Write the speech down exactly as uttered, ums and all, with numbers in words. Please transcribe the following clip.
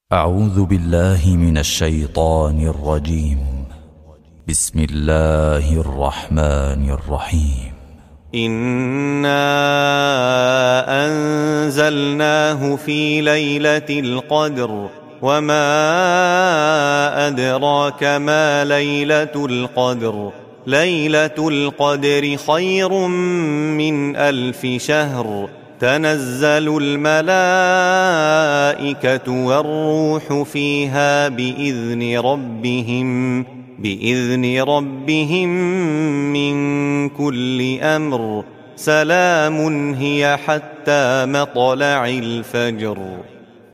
أعوذ بالله من الشيطان الرجيم. بسم الله الرحمن الرحيم. إنا أنزلناه في ليلة القدر وما أدراك ما ليلة القدر ليلة القدر خير من ألف شهر تنزل الملائكة والروح فيها بإذن ربهم بإذن ربهم من كل أمر سلام هي حتى مطلع الفجر.